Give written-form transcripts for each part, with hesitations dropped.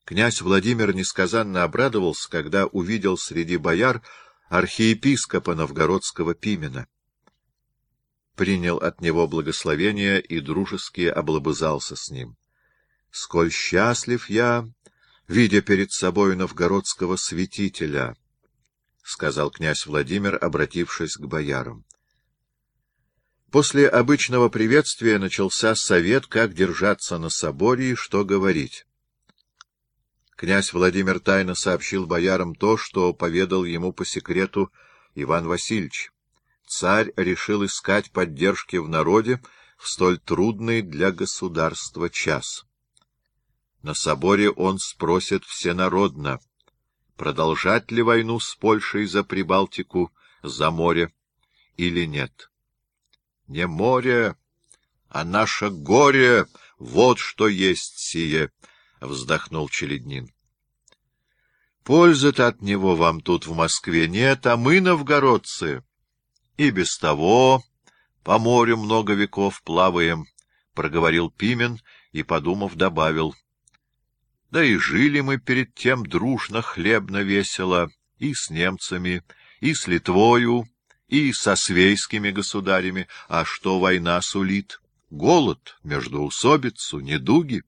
Князь Владимир несказанно обрадовался, когда увидел среди бояр архиепископа новгородского Пимена. Принял от него благословение и дружески облобызался с ним. — Сколь счастлив я, видя перед собой новгородского святителя! — сказал князь Владимир, обратившись к боярам. После обычного приветствия начался совет, как держаться на соборе и что говорить. Князь Владимир тайно сообщил боярам то, что поведал ему по секрету Иван Васильевич. Царь решил искать поддержки в народе в столь трудный для государства час. На соборе он спросит всенародно, продолжать ли войну с Польшей за Прибалтику, за море или нет. Не море, а наше горе, вот что есть сие, — вздохнул Челяднин. Пользы-то от него вам тут в Москве нет, а мы, новгородцы, и без того по морю много веков плаваем, — проговорил Пимен и, подумав, добавил. Да и жили мы перед тем дружно, хлебно, весело, и с немцами, и с Литвою, и со свейскими государями. А что война сулит? Голод, междоусобицу, недуги.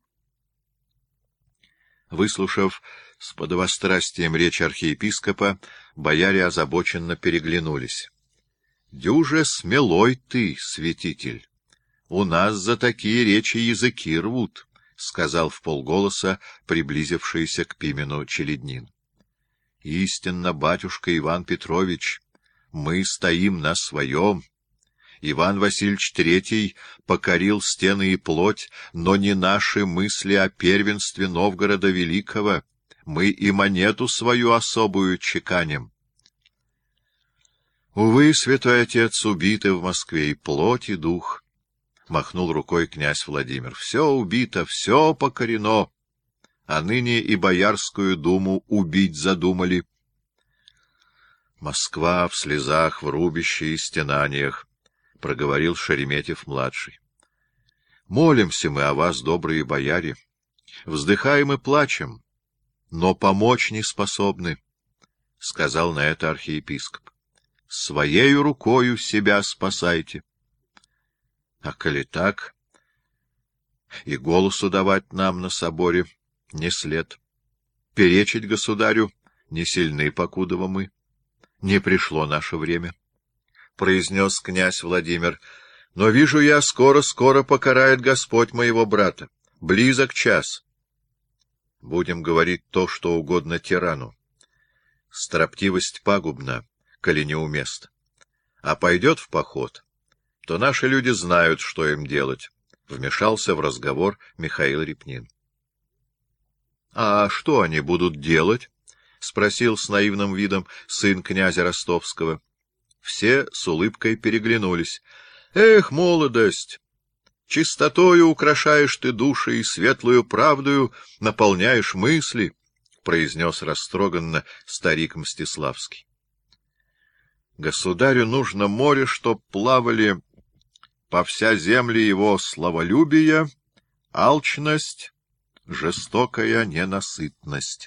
Выслушав с подобострастием речь архиепископа, бояре озабоченно переглянулись. — Дюже смелой ты, святитель! У нас за такие речи языки рвут, — сказал вполголоса приблизившийся к Пимену Челяднин. — Истинно, батюшка Иван Петрович, мы стоим на своем. Иван Васильевич III покорил стены и плоть, но не наши мысли о первенстве Новгорода Великого. Мы и монету свою особую чеканим. Увы, святой отец, убиты в Москве и плоть, и дух, — махнул рукой князь Владимир. Все убито, все покорено, а ныне и Боярскую думу убить задумали. Москва в слезах, в рубище и стенаниях, — проговорил Шереметьев-младший. Молимся мы о вас, добрые бояре, вздыхаем и плачем, но помочь не способны, — сказал на это архиепископ. Своею рукою себя спасайте. А коли так, и голосу давать нам на соборе не след. Перечить государю не сильны, покудова мы. Не пришло наше время, — произнес князь Владимир. Но вижу я, скоро покарает Господь моего брата. Близок час. Будем говорить то, что угодно тирану. Строптивость пагубна, коли неуместно. А пойдет в поход, то наши люди знают, что им делать, — вмешался в разговор Михаил Репнин. — А что они будут делать? — спросил с наивным видом сын князя Ростовского. Все с улыбкой переглянулись. — Эх, молодость! Чистотою украшаешь ты души и светлую правдою наполняешь мысли, — произнес растроганно старик Мстиславский. Государю нужно море, чтоб плавали по вся земли его славолюбие, алчность, жестокая ненасытность.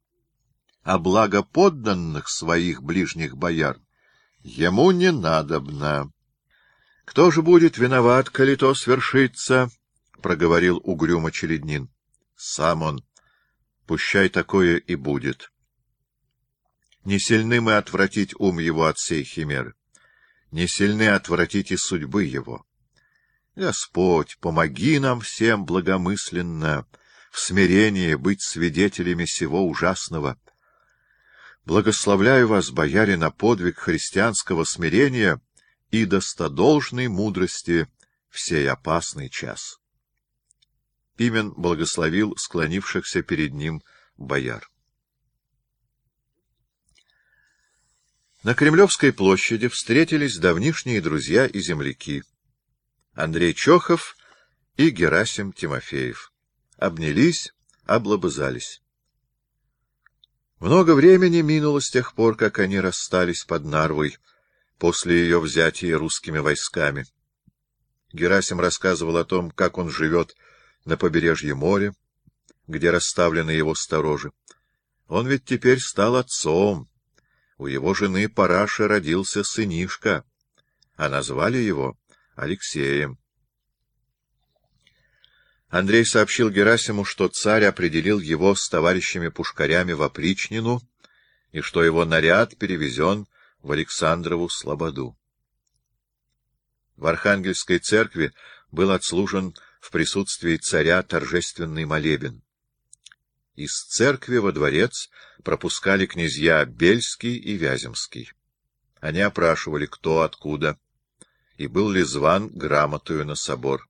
А благо подданных своих ближних бояр ему не надобно. — Кто же будет виноват, коли то свершится? — проговорил угрюмо Челяднин. — Сам он. Пущай такое и будет. Не сильны мы отвратить ум его от сей химеры, не сильны отвратить и судьбы его. Господь, помоги нам всем благомысленно в смирении быть свидетелями сего ужасного. Благословляю вас, бояре, на подвиг христианского смирения и достодолжной мудрости в сей опасный час. Пимен благословил склонившихся перед ним бояр. На Кремлевской площади встретились давнишние друзья и земляки Андрей Чохов и Герасим Тимофеев. Обнялись, облобызались. Много времени минуло с тех пор, как они расстались под Нарвой после ее взятия русскими войсками. Герасим рассказывал о том, как он живет на побережье моря, где расставлены его сторожи. Он ведь теперь стал отцом. У его жены Параши родился сынишка, а назвали его Алексеем. Андрей сообщил Герасиму, что царь определил его с товарищами-пушкарями в опричнину и что его наряд перевезен в Александрову слободу. В Архангельской церкви был отслужен в присутствии царя торжественный молебен. Из церкви во дворец пропускали князья Бельский и Вяземский. Они опрашивали, кто откуда, и был ли зван грамотою на собор.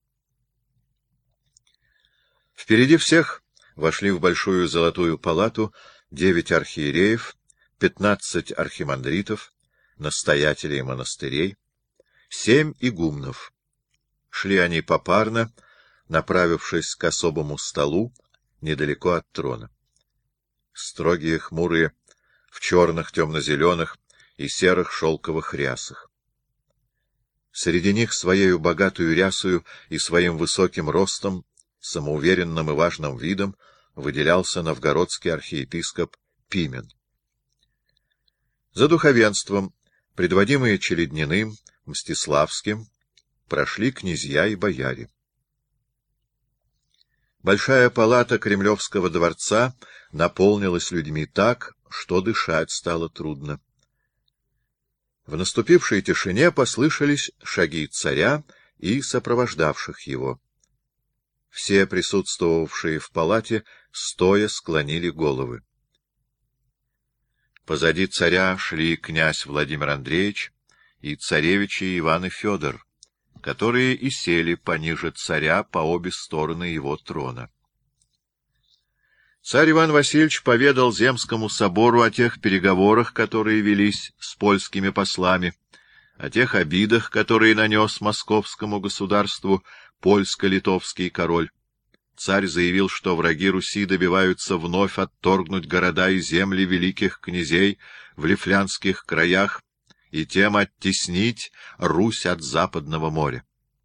Впереди всех вошли в большую золотую палату 9 архиереев, 15 архимандритов, настоятелей монастырей, 7 игумнов. Шли они попарно, направившись к особому столу, недалеко от трона. Строгие, хмурые, в черных, темно-зеленых и серых шелковых рясах. Среди них своею богатую рясою и своим высоким ростом, самоуверенным и важным видом выделялся новгородский архиепископ Пимен. За духовенством, предводимые Челядниным, Мстиславским, прошли князья и бояре. Большая палата Кремлевского дворца наполнилась людьми так, что дышать стало трудно. В наступившей тишине послышались шаги царя и сопровождавших его. Все присутствовавшие в палате стоя склонили головы. Позади царя шли князь Владимир Андреевич и царевичи Иван и Федор, которые и сели пониже царя по обе стороны его трона. Царь Иван Васильевич поведал Земскому собору о тех переговорах, которые велись с польскими послами, о тех обидах, которые нанес московскому государству польско-литовский король. Царь заявил, что враги Руси добиваются вновь отторгнуть города и земли великих князей в лифлянских краях и тем оттеснить Русь от Западного моря.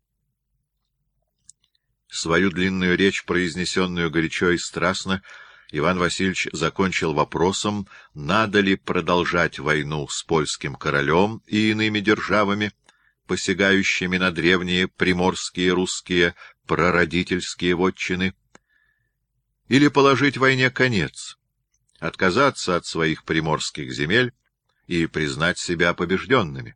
Свою длинную речь, произнесенную горячо и страстно, Иван Васильевич закончил вопросом, надо ли продолжать войну с польским королем и иными державами, посягающими на древние приморские русские прародительские вотчины, или положить войне конец, отказаться от своих приморских земель и признать себя побежденными.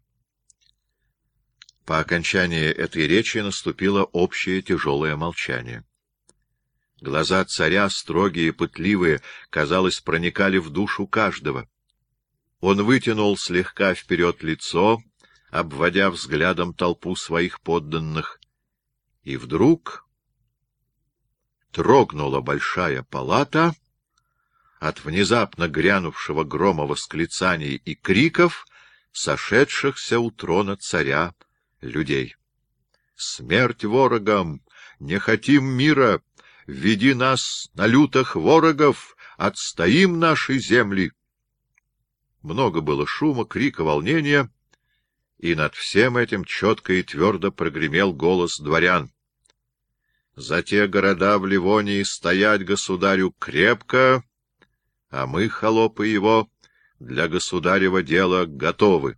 По окончании этой речи наступило общее тяжелое молчание. Глаза царя, строгие и пытливые, казалось, проникали в душу каждого. Он вытянул слегка вперед лицо, обводя взглядом толпу своих подданных, и вдруг трогнула большая палата от внезапно грянувшего грома восклицаний и криков, сошедшихся у трона царя людей. «Смерть ворогам! Не хотим мира! Веди нас на лютых ворогов! Отстоим наши земли!» Много было шума, крика, волнения, и над всем этим четко и твердо прогремел голос дворян. «За те города в Ливонии стоять государю крепко, а мы, холопы его, для государева дела готовы».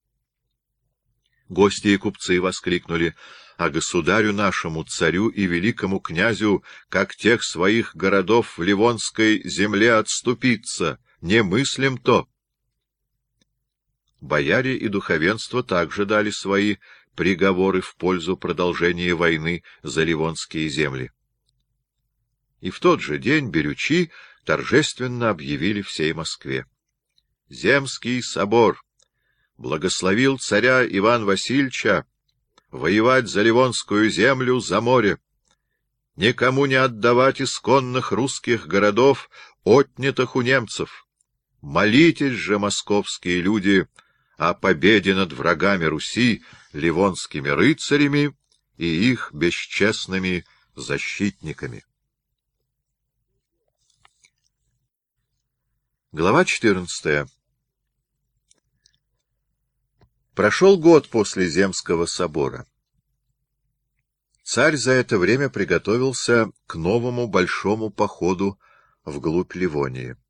Гости и купцы воскликнули: «А государю нашему, царю и великому князю, как тех своих городов в Ливонской земле отступиться, не мыслим то». Бояре и духовенство также дали свои приговоры в пользу продолжения войны за ливонские земли. И в тот же день берючи торжественно объявили всей Москве: Земский собор благословил царя Ивана Васильевича воевать за ливонскую землю за море, никому не отдавать исконных русских городов, отнятых у немцев. Молитесь же, московские люди, о победе над врагами Руси, ливонскими рыцарями и их бесчестными защитниками. Глава 14. Прошел год после Земского собора. Царь за это время приготовился к новому большому походу вглубь Ливонии.